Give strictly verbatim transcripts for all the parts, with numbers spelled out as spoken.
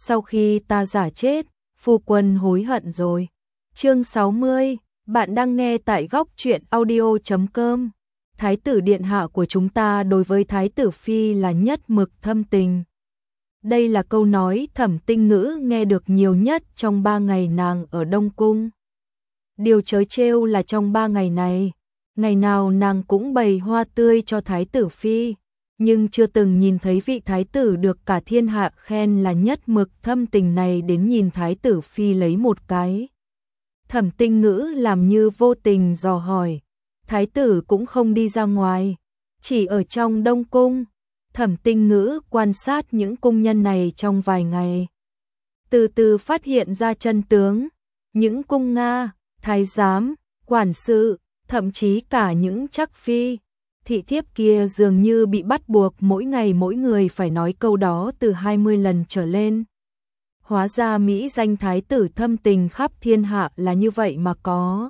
sau khi ta giả chết, phu quân hối hận rồi. Chương sáu mươi, bạn đang nghe tại góc truyện audio chấm com. Thái tử điện hạ của chúng ta đối với thái tử phi là nhất mực thâm tình. Đây là câu nói Thẩm Tinh Ngữ nghe được nhiều nhất trong ba ngày nàng ở Đông Cung. Điều trớ trêu là trong ba ngày này, ngày nào nàng cũng bày hoa tươi cho thái tử phi, nhưng chưa từng nhìn thấy vị thái tử được cả thiên hạ khen là nhất mực thâm tình này đến nhìn thái tử phi lấy một cái. Thẩm Tinh Ngữ làm như vô tình dò hỏi, thái tử cũng không đi ra ngoài, chỉ ở trong Đông Cung. Thẩm Tinh Ngữ quan sát những cung nhân này trong vài ngày, từ từ phát hiện ra chân tướng. Những cung Nga, thái giám, quản sự, thậm chí cả những chắc phi, thị thiếp kia dường như bị bắt buộc mỗi ngày mỗi người phải nói câu đó từ hai mươi lần trở lên. Hóa ra mỹ danh thái tử thâm tình khắp thiên hạ là như vậy mà có.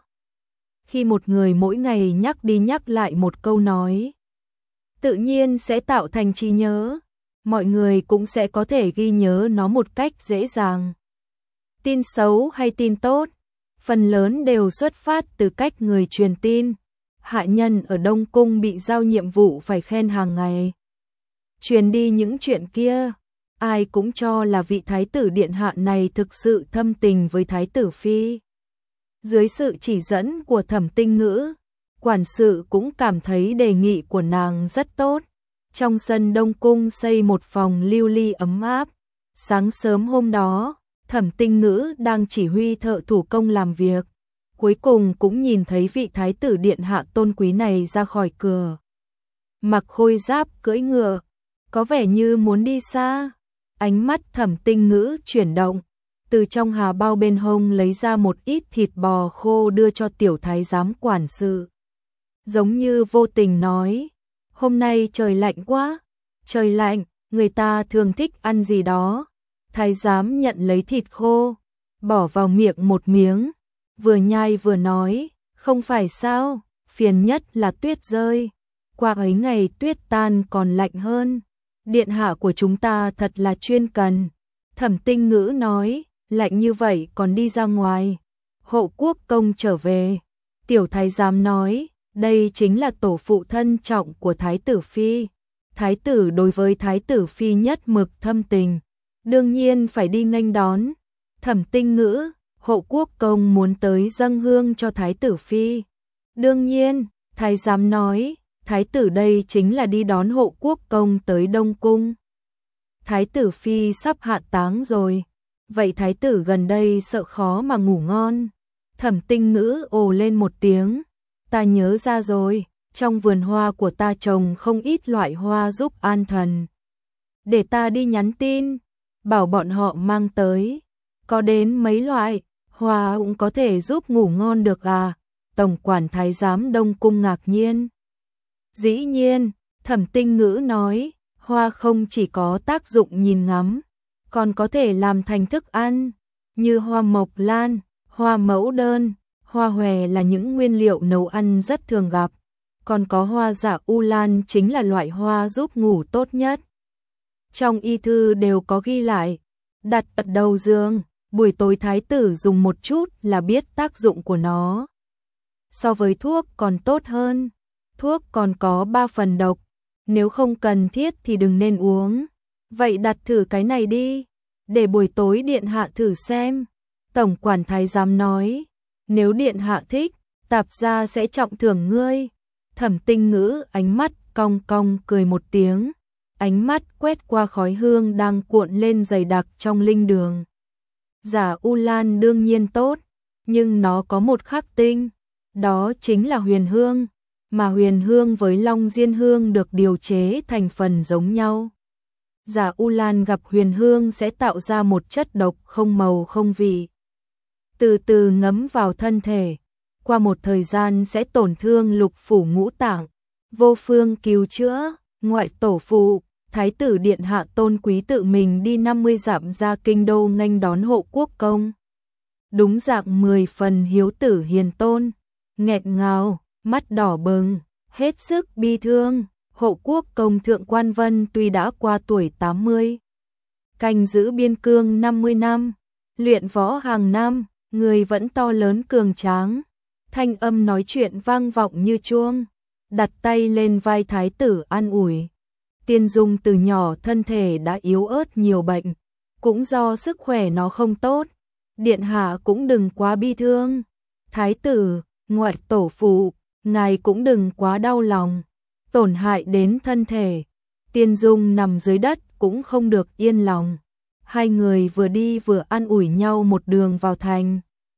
Khi một người mỗi ngày nhắc đi nhắc lại một câu nói, tự nhiên sẽ tạo thành trí nhớ, mọi người cũng sẽ có thể ghi nhớ nó một cách dễ dàng. Tin xấu hay tin tốt, phần lớn đều xuất phát từ cách người truyền tin. Hạ nhân ở Đông Cung bị giao nhiệm vụ phải khen hàng ngày, truyền đi những chuyện kia, ai cũng cho là vị thái tử điện hạ này thực sự thâm tình với thái tử phi. Dưới sự chỉ dẫn của Thẩm Tinh Ngữ, quản sự cũng cảm thấy đề nghị của nàng rất tốt. Trong sân Đông Cung xây một phòng lưu ly ấm áp. Sáng sớm hôm đó, Thẩm Tinh Ngữ đang chỉ huy thợ thủ công làm việc, cuối cùng cũng nhìn thấy vị thái tử điện hạ tôn quý này ra khỏi cửa. Mặc khôi giáp cưỡi ngựa, có vẻ như muốn đi xa. Ánh mắt Thẩm Tinh Ngữ chuyển động, từ trong hà bao bên hông lấy ra một ít thịt bò khô đưa cho tiểu thái giám quản sự. Giống như vô tình nói, hôm nay trời lạnh quá, trời lạnh, người ta thường thích ăn gì đó. Thái giám nhận lấy thịt khô, bỏ vào miệng một miếng, vừa nhai vừa nói, không phải sao, phiền nhất là tuyết rơi, qua ấy ngày tuyết tan còn lạnh hơn. Điện hạ của chúng ta thật là chuyên cần. Thẩm Tinh Ngữ nói, lạnh như vậy còn đi ra ngoài. Hộ quốc công trở về. Tiểu thái giám nói, đây chính là tổ phụ thân trọng của thái tử phi. Thái tử đối với thái tử phi nhất mực thâm tình, đương nhiên phải đi nghênh đón. Thẩm Tinh Ngữ, hộ quốc công muốn tới dâng hương cho thái tử phi. Đương nhiên, thái giám nói, thái tử đây chính là đi đón hộ quốc công tới Đông Cung. Thái tử phi sắp hạ táng rồi, vậy thái tử gần đây sợ khó mà ngủ ngon. Thẩm Tinh Ngữ ồ lên một tiếng, ta nhớ ra rồi, trong vườn hoa của ta trồng không ít loại hoa giúp an thần. Để ta đi nhắn tin, bảo bọn họ mang tới. Có đến mấy loại hoa cũng có thể giúp ngủ ngon được à? Tổng quản thái giám Đông Cung ngạc nhiên. Dĩ nhiên, Thẩm Tinh Ngữ nói, hoa không chỉ có tác dụng nhìn ngắm, còn có thể làm thành thức ăn, như hoa mộc lan, hoa mẫu đơn, hoa hòe là những nguyên liệu nấu ăn rất thường gặp, còn có hoa dạ u lan chính là loại hoa giúp ngủ tốt nhất. Trong y thư đều có ghi lại, đặt ở đầu giường, buổi tối thái tử dùng một chút là biết tác dụng của nó. So với thuốc còn tốt hơn, thuốc còn có ba phần độc, nếu không cần thiết thì đừng nên uống. Vậy đặt thử cái này đi, để buổi tối điện hạ thử xem. Tổng quản thái giám nói, nếu điện hạ thích, tạp gia sẽ trọng thưởng ngươi. Thẩm Tinh Ngữ ánh mắt cong cong cười một tiếng, ánh mắt quét qua khói hương đang cuộn lên dày đặc trong linh đường. Dạ u lan đương nhiên tốt, nhưng nó có một khắc tinh, đó chính là huyền hương, mà huyền hương với long diên hương được điều chế thành phần giống nhau. Dạ u lan gặp huyền hương sẽ tạo ra một chất độc không màu không vị, từ từ ngấm vào thân thể, qua một thời gian sẽ tổn thương lục phủ ngũ tạng, vô phương cứu chữa. Ngoại tổ phụ, thái tử điện hạ tôn quý tự mình đi năm mươi dặm ra kinh đô nghênh đón hộ quốc công. Đúng dạng mười phần hiếu tử hiền tôn, nghẹn ngào, mắt đỏ bừng, hết sức bi thương. Hộ quốc công Thượng Quan Vân tuy đã qua tuổi tám mươi, canh giữ biên cương năm mươi năm, luyện võ hàng năm, người vẫn to lớn cường tráng. Thanh âm nói chuyện vang vọng như chuông, đặt tay lên vai thái tử an ủi. Tiên Dung từ nhỏ thân thể đã yếu ớt nhiều bệnh, cũng do sức khỏe nó không tốt. Điện hạ cũng đừng quá bi thương. Thái tử, ngoại tổ phụ, ngài cũng đừng quá đau lòng, tổn hại đến thân thể. Tiên Dung nằm dưới đất cũng không được yên lòng. Hai người vừa đi vừa an ủi nhau một đường vào thành.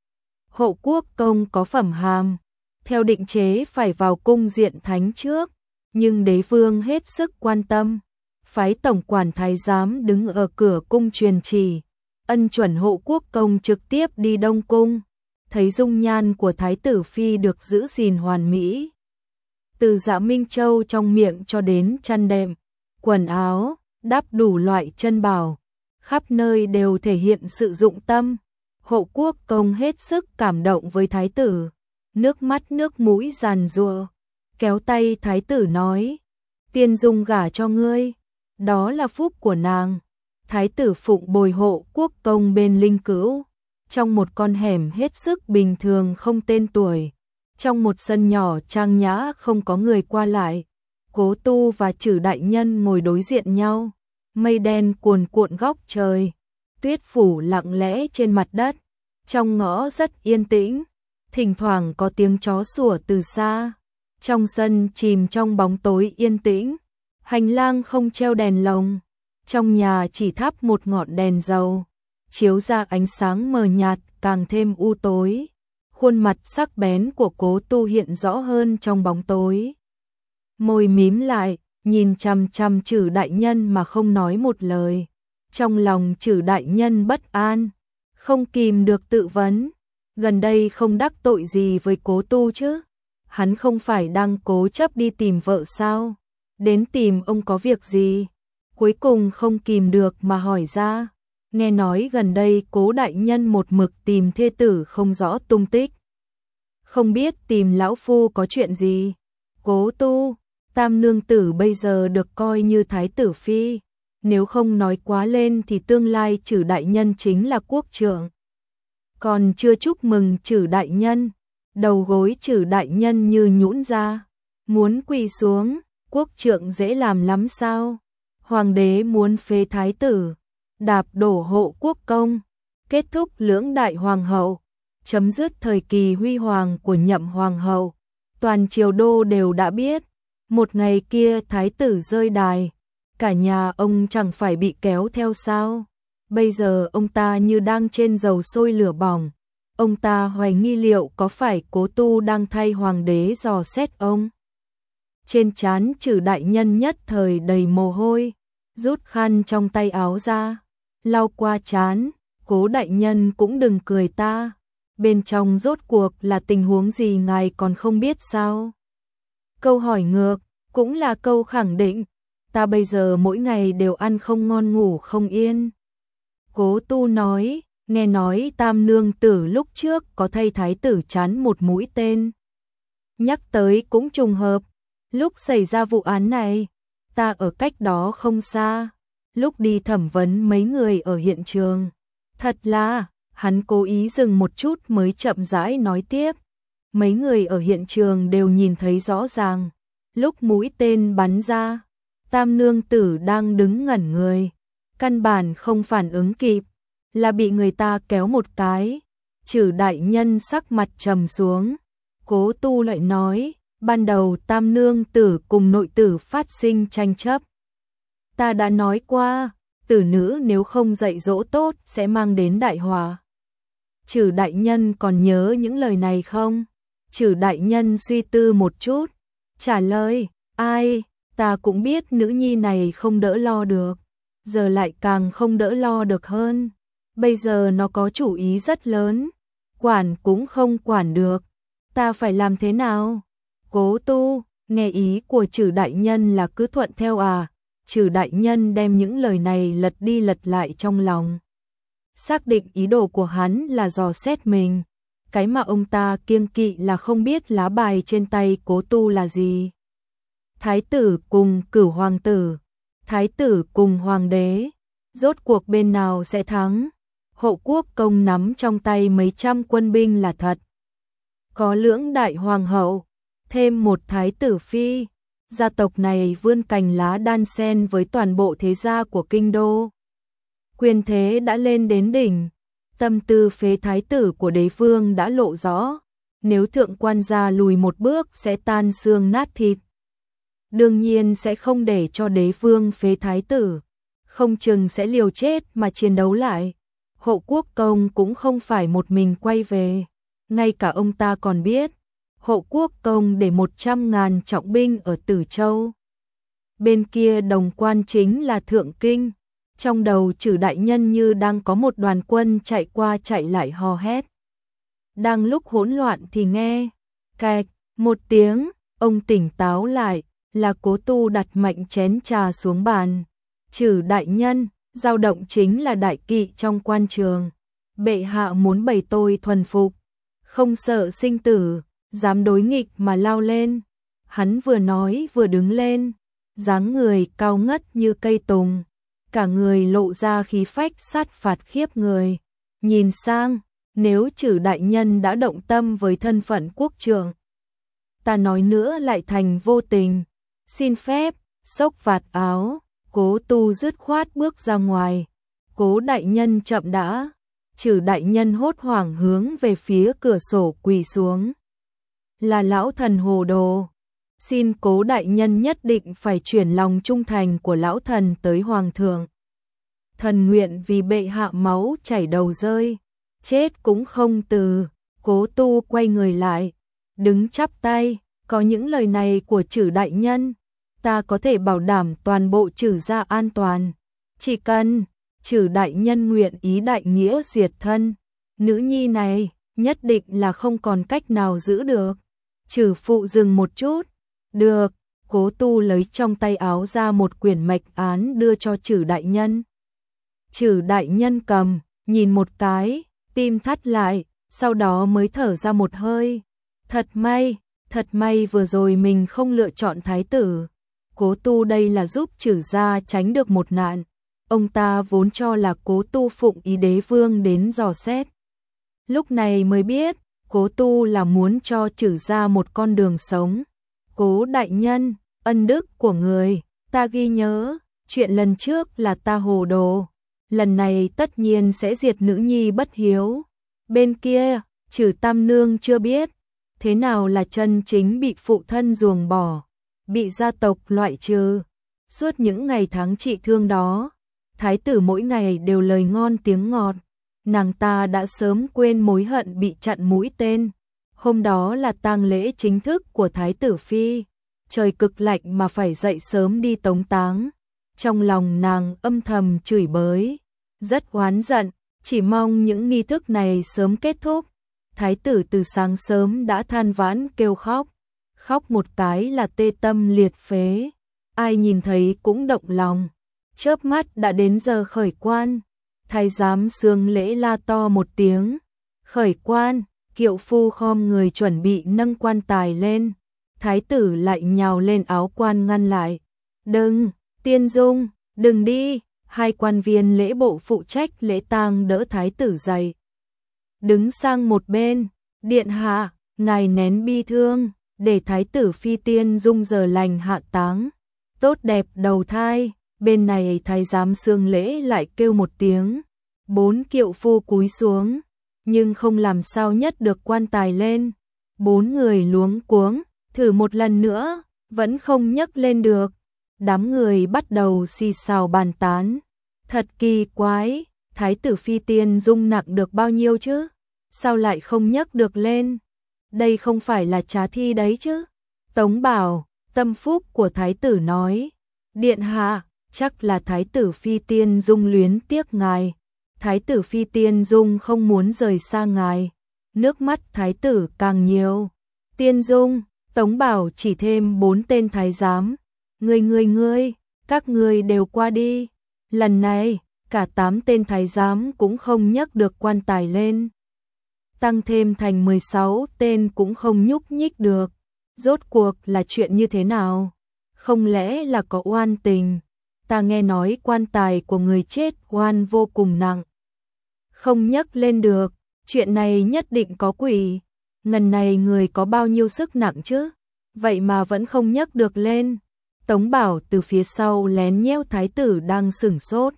Hộ quốc công có phẩm hàm, theo định chế phải vào cung diện thánh trước, nhưng đế vương hết sức quan tâm, phái tổng quản thái giám đứng ở cửa cung truyền chỉ, ân chuẩn hộ quốc công trực tiếp đi Đông Cung, thấy dung nhan của thái tử phi được giữ gìn hoàn mỹ. Từ Dạ Minh Châu trong miệng cho đến chăn đệm, quần áo, đắp đủ loại chân bảo, khắp nơi đều thể hiện sự dụng tâm. Hộ quốc công hết sức cảm động với thái tử, nước mắt nước mũi giàn giụa, kéo tay thái tử nói: Tiên Dung gả cho ngươi, đó là phúc của nàng. Thái tử phụng bồi hộ quốc công bên linh cữu, trong một con hẻm hết sức bình thường không tên tuổi, trong một sân nhỏ trang nhã không có người qua lại. Cố Tu và Trử đại nhân ngồi đối diện nhau, mây đen cuồn cuộn góc trời, tuyết phủ lặng lẽ trên mặt đất, trong ngõ rất yên tĩnh, thỉnh thoảng có tiếng chó sủa từ xa. Trong sân chìm trong bóng tối yên tĩnh, hành lang không treo đèn lồng, trong nhà chỉ thắp một ngọn đèn dầu, chiếu ra ánh sáng mờ nhạt càng thêm u tối. Khuôn mặt sắc bén của Cố Tu hiện rõ hơn trong bóng tối. Môi mím lại, nhìn chằm chằm Trử đại nhân mà không nói một lời. Trong lòng Trử đại nhân bất an, không kìm được tự vấn, gần đây không đắc tội gì với Cố Tu chứ? Hắn không phải đang cố chấp đi tìm vợ sao? Đến tìm ông có việc gì? Cuối cùng không kìm được mà hỏi ra. Nghe nói gần đây Cố đại nhân một mực tìm thê tử không rõ tung tích. Không biết tìm lão phu có chuyện gì? Cố Tu, tam nương tử bây giờ được coi như thái tử phi, nếu không nói quá lên thì tương lai Trử đại nhân chính là quốc trưởng. Còn chưa chúc mừng Trử đại nhân, đầu gối Trử đại nhân như nhũn ra, muốn quỳ xuống. Quốc trưởng dễ làm lắm sao? Hoàng đế muốn phế thái tử, đạp đổ hộ quốc công, kết thúc lưỡng đại hoàng hậu, chấm dứt thời kỳ huy hoàng của Nhậm hoàng hậu. Toàn triều đô đều đã biết, một ngày kia thái tử rơi đài, cả nhà ông chẳng phải bị kéo theo sao? Bây giờ ông ta như đang trên dầu sôi lửa bỏng. Ông ta hoài nghi liệu có phải Cố Tu đang thay hoàng đế dò xét ông. Trên trán Trử đại nhân nhất thời đầy mồ hôi, rút khăn trong tay áo ra, lau qua trán. Cố đại nhân cũng đừng cười ta, bên trong rốt cuộc là tình huống gì ngài còn không biết sao? Câu hỏi ngược, cũng là câu khẳng định, ta bây giờ mỗi ngày đều ăn không ngon ngủ không yên. Cố Tu nói, nghe nói tam nương tử lúc trước có thay thái tử chán một mũi tên. Nhắc tới cũng trùng hợp, lúc xảy ra vụ án này, ta ở cách đó không xa, lúc đi thẩm vấn mấy người ở hiện trường. Thật là, hắn cố ý dừng một chút mới chậm rãi nói tiếp. Mấy người ở hiện trường đều nhìn thấy rõ ràng, lúc mũi tên bắn ra, tam nương tử đang đứng ngẩn người, căn bản không phản ứng kịp, là bị người ta kéo một cái. Trử đại nhân sắc mặt trầm xuống, Cố Tu lại nói, ban đầu tam nương tử cùng nội tử phát sinh tranh chấp. Ta đã nói qua, tử nữ nếu không dạy dỗ tốt sẽ mang đến đại họa. Trử đại nhân còn nhớ những lời này không? Trử đại nhân suy tư một chút, trả lời, ai, ta cũng biết nữ nhi này không đỡ lo được, giờ lại càng không đỡ lo được hơn. Bây giờ nó có chủ ý rất lớn, quản cũng không quản được, ta phải làm thế nào? Cố Tu, nghe ý của Trử đại nhân là cứ thuận theo à? Trử đại nhân đem những lời này lật đi lật lại trong lòng, xác định ý đồ của hắn là dò xét mình. Cái mà ông ta kiêng kỵ là không biết lá bài trên tay Cố Tu là gì. Thái tử cùng cửu hoàng tử, thái tử cùng hoàng đế, Rốt cuộc bên nào sẽ thắng? Hộ quốc công nắm trong tay mấy trăm quân binh là thật. Có lưỡng đại hoàng hậu, thêm một thái tử phi, gia tộc này vươn cành lá đan sen với toàn bộ thế gia của kinh đô. Quyền thế đã lên đến đỉnh, tâm tư phế thái tử của đế vương đã lộ rõ, nếu thượng quan gia lùi một bước sẽ tan xương nát thịt. Đương nhiên sẽ không để cho đế vương phế thái tử, không chừng sẽ liều chết mà chiến đấu lại. Hộ quốc công cũng không phải một mình quay về, ngay cả ông ta còn biết, hộ quốc công để một trăm ngàn trọng binh ở Tử Châu. Bên kia đồng quan chính là Thượng Kinh, trong đầu Trử đại nhân như đang có một đoàn quân chạy qua chạy lại hò hét. Đang lúc hỗn loạn thì nghe, cạch, một tiếng, ông tỉnh táo lại, là Cố Tu đặt mạnh chén trà xuống bàn. Trử đại nhân, dao động chính là đại kỵ trong quan trường. Bệ hạ muốn bày tôi thuần phục, không sợ sinh tử, dám đối nghịch mà lao lên. Hắn vừa nói vừa đứng lên, dáng người cao ngất như cây tùng, cả người lộ ra khí phách sát phạt khiếp người. Nhìn sang, nếu Trử đại nhân đã động tâm với thân phận quốc trưởng, ta nói nữa lại thành vô tình. Xin phép, xốc vạt áo, Cố Tu dứt khoát bước ra ngoài. Cố đại nhân chậm đã. Trử đại nhân hốt hoảng hướng về phía cửa sổ quỳ xuống. Là lão thần hồ đồ. Xin Cố đại nhân nhất định phải chuyển lòng trung thành của lão thần tới hoàng thượng. Thần nguyện vì bệ hạ máu chảy đầu rơi, chết cũng không từ. Cố Tu quay người lại, đứng chắp tay. Có những lời này của Trử đại nhân, ta có thể bảo đảm toàn bộ Trử gia an toàn. Chỉ cần Trử đại nhân nguyện ý đại nghĩa diệt thân, nữ nhi này nhất định là không còn cách nào giữ được. Trử phụ dừng một chút. Được. Cố Tu lấy trong tay áo ra một quyển mạch án đưa cho Trử đại nhân. Trử đại nhân cầm, nhìn một cái, tim thắt lại, sau đó mới thở ra một hơi. Thật may, thật may vừa rồi mình không lựa chọn thái tử. Cố Tu đây là giúp Trử gia tránh được một nạn. Ông ta vốn cho là Cố Tu phụng ý đế vương đến dò xét. Lúc này mới biết, Cố Tu là muốn cho Trử gia một con đường sống. Cố đại nhân, ân đức của người, ta ghi nhớ, chuyện lần trước là ta hồ đồ. Lần này tất nhiên sẽ diệt nữ nhi bất hiếu. Bên kia, Trử tam nương chưa biết, thế nào là chân chính bị phụ thân ruồng bỏ, bị gia tộc loại trừ. Suốt những ngày tháng trị thương đó, thái tử mỗi ngày đều lời ngon tiếng ngọt, nàng ta đã sớm quên mối hận bị chặn mũi tên. Hôm đó là tang lễ chính thức của thái tử phi, trời cực lạnh mà phải dậy sớm đi tống táng. Trong lòng nàng âm thầm chửi bới, rất oán giận, chỉ mong những nghi thức này sớm kết thúc. Thái tử từ sáng sớm đã than vãn kêu khóc, khóc một cái là tê tâm liệt phế, ai nhìn thấy cũng động lòng. Chớp mắt đã đến giờ khởi quan, thái giám xương lễ la to một tiếng, khởi quan. Kiệu phu khom người chuẩn bị nâng quan tài lên, thái tử lại nhào lên áo quan ngăn lại. Đừng, Tiên Dung, đừng đi. Hai quan viên lễ bộ phụ trách lễ tang đỡ thái tử dậy. Đứng sang một bên, điện hạ, ngài nén bi thương, để thái tử phi Tiên Dung giờ lành hạ táng, tốt đẹp đầu thai. Bên này thái giám xương lễ lại kêu một tiếng, bốn kiệu phu cúi xuống, nhưng không làm sao nhấc được quan tài lên. Bốn người luống cuống, thử một lần nữa, vẫn không nhấc lên được. Đám người bắt đầu xì xào bàn tán. Thật kỳ quái, thái tử phi Tiên Dung nặng được bao nhiêu chứ? Sao lại không nhấc được lên? Đây không phải là trá thi đấy chứ? Tống Bảo, tâm phúc của thái tử nói. Điện hạ, chắc là thái tử phi Tiên Dung luyến tiếc ngài. Thái tử phi Tiên Dung không muốn rời xa ngài. Nước mắt thái tử càng nhiều. Tiên Dung, Tống Bảo chỉ thêm bốn tên thái giám. Ngươi ngươi ngươi, các ngươi đều qua đi. Lần này, cả tám tên thái giám cũng không nhấc được quan tài lên. Tăng thêm thành mười sáu tên cũng không nhúc nhích được. Rốt cuộc là chuyện như thế nào? Không lẽ là có oan tình? ta nghe nói quan tài của người chết oan vô cùng nặng, không nhấc lên được, chuyện này nhất định có quỷ. Ngần này người có bao nhiêu sức nặng chứ, vậy mà vẫn không nhấc được lên. Tống Bảo từ phía sau lén nhéo thái tử đang sửng sốt,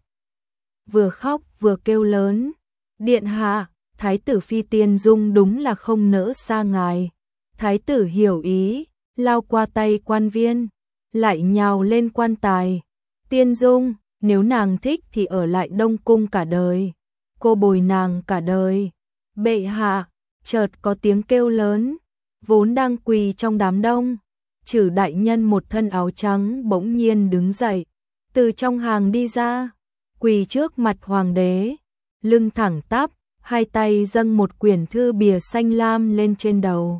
vừa khóc vừa kêu lớn, điện hạ, thái tử Phi Tiên Dung đúng là không nỡ xa ngài. Thái tử hiểu ý, lao qua tay quan viên, lại nhào lên quan tài. Tiên Dung, nếu nàng thích thì ở lại Đông Cung cả đời, cô bồi nàng cả đời. Bệ hạ, chợt có tiếng kêu lớn, vốn đang quỳ trong đám đông. Trử đại nhân một thân áo trắng bỗng nhiên đứng dậy, từ trong hàng đi ra, quỳ trước mặt hoàng đế, lưng thẳng tắp, hai tay dâng một quyển thư bìa xanh lam lên trên đầu.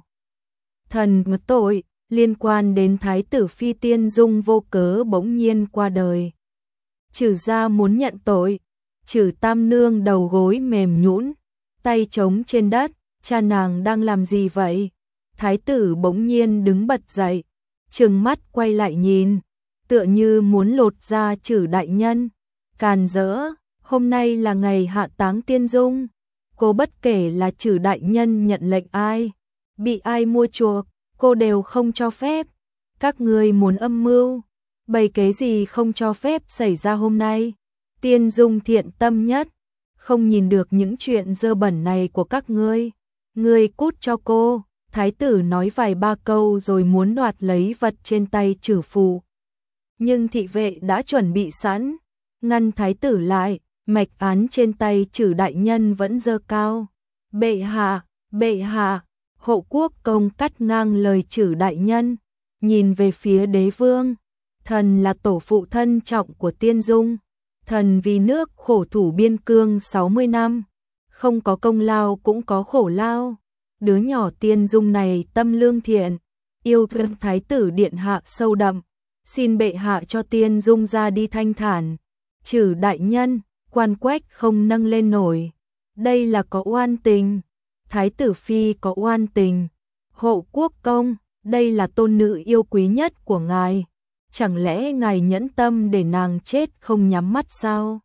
Thần tội liên quan đến thái tử Phi Tiên Dung vô cớ bỗng nhiên qua đời. Trử gia muốn nhận tội. Trử tam nương đầu gối mềm nhũn, tay trống trên đất, cha nàng đang làm gì vậy? Thái tử bỗng nhiên đứng bật dậy, trừng mắt quay lại nhìn, tựa như muốn lột da Trử đại nhân. Càn rỡ, hôm nay là ngày hạ táng Tiên Dung, cô bất kể là Trử đại nhân nhận lệnh ai, bị ai mua chuộc, cô đều không cho phép. Các ngươi muốn âm mưu, bày kế gì không cho phép xảy ra hôm nay. Tiên Dung thiện tâm nhất, không nhìn được những chuyện dơ bẩn này của các ngươi. Ngươi cút cho cô. Thái tử nói vài ba câu rồi muốn đoạt lấy vật trên tay Trử phụ. Nhưng thị vệ đã chuẩn bị sẵn, ngăn thái tử lại, mạch án trên tay Trử đại nhân vẫn dơ cao. Bệ hạ, bệ hạ, Hộ Quốc công cắt ngang lời Trử đại nhân, nhìn về phía đế vương. Thần là tổ phụ thân trọng của Tiên Dung, thần vì nước khổ thủ biên cương sáu mươi năm, không có công lao cũng có khổ lao. Đứa nhỏ Tiên Dung này tâm lương thiện, yêu thương thái tử điện hạ sâu đậm, xin bệ hạ cho Tiên Dung ra đi thanh thản. Trử đại nhân, quan quách không nâng lên nổi, đây là có oan tình. Thái tử Phi có oan tình. Hộ Quốc công, đây là tôn nữ yêu quý nhất của ngài, chẳng lẽ ngài nhẫn tâm để nàng chết không nhắm mắt sao?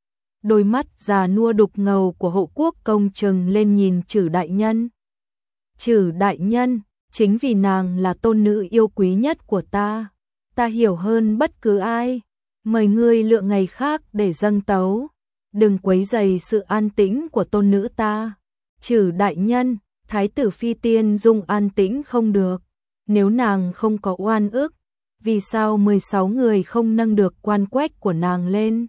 Đôi mắt già nua đục ngầu của Hộ Quốc công trừng lên nhìn Trử đại nhân. Trử đại nhân, chính vì nàng là tôn nữ yêu quý nhất của ta, ta hiểu hơn bất cứ ai. Mời ngươi lựa ngày khác để dâng tấu, đừng quấy rầy sự an tĩnh của tôn nữ ta. Trử đại nhân, thái tử Phi Tiên Dung an tĩnh không được, nếu nàng không có oan ức, vì sao mười sáu người không nâng được quan quách của nàng lên?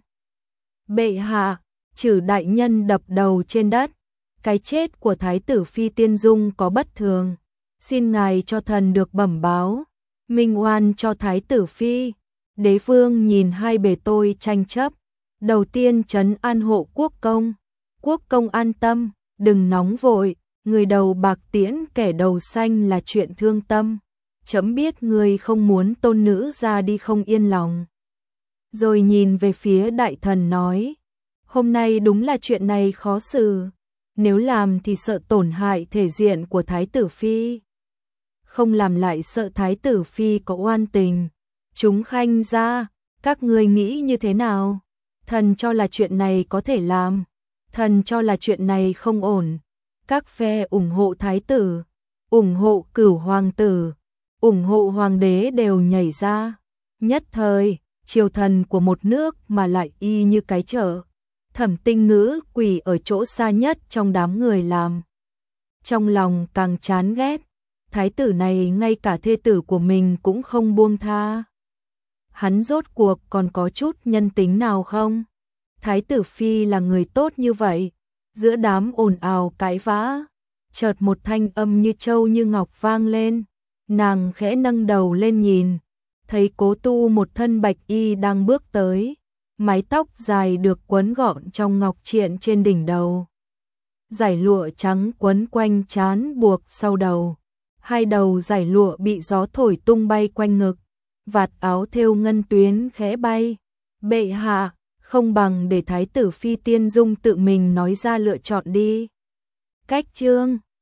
Bệ hạ, Trử đại nhân đập đầu trên đất, cái chết của thái tử Phi Tiên Dung có bất thường, xin ngài cho thần được bẩm báo, minh oan cho thái tử Phi. Đế vương nhìn hai bề tôi tranh chấp, đầu tiên trấn an Hộ Quốc công. Quốc công an tâm, đừng nóng vội, người đầu bạc tiễn kẻ đầu xanh là chuyện thương tâm. Chấm biết người không muốn tôn nữ ra đi không yên lòng. Rồi nhìn về phía đại thần nói, hôm nay đúng là chuyện này khó xử, nếu làm thì sợ tổn hại thể diện của thái tử Phi, không làm lại sợ thái tử Phi có oan tình. Chúng khanh ra, các ngươi nghĩ như thế nào? Thần cho là chuyện này có thể làm, thần cho là chuyện này không ổn. Các phe ủng hộ thái tử, ủng hộ cửu hoàng tử, ủng hộ hoàng đế đều nhảy ra. Nhất thời, triều thần của một nước mà lại y như cái chợ. Thẩm Tinh Ngữ quỳ ở chỗ xa nhất trong đám người làm. Trong lòng càng chán ghét, thái tử này ngay cả thê tử của mình cũng không buông tha. Hắn rốt cuộc còn có chút nhân tính nào không? Thái tử Phi là người tốt như vậy. Giữa đám ồn ào cãi vã, chợt một thanh âm như châu như ngọc vang lên. Nàng khẽ nâng đầu lên nhìn, thấy Cố Tu một thân bạch y đang bước tới, mái tóc dài được quấn gọn trong ngọc triện trên đỉnh đầu. Dải lụa trắng quấn quanh trán buộc sau đầu, hai đầu dải lụa bị gió thổi tung bay quanh ngực. Vạt áo thêu ngân tuyến khẽ bay. Bệ hạ, không bằng để thái tử Phi Tiên Dung tự mình nói ra lựa chọn đi. Cách chương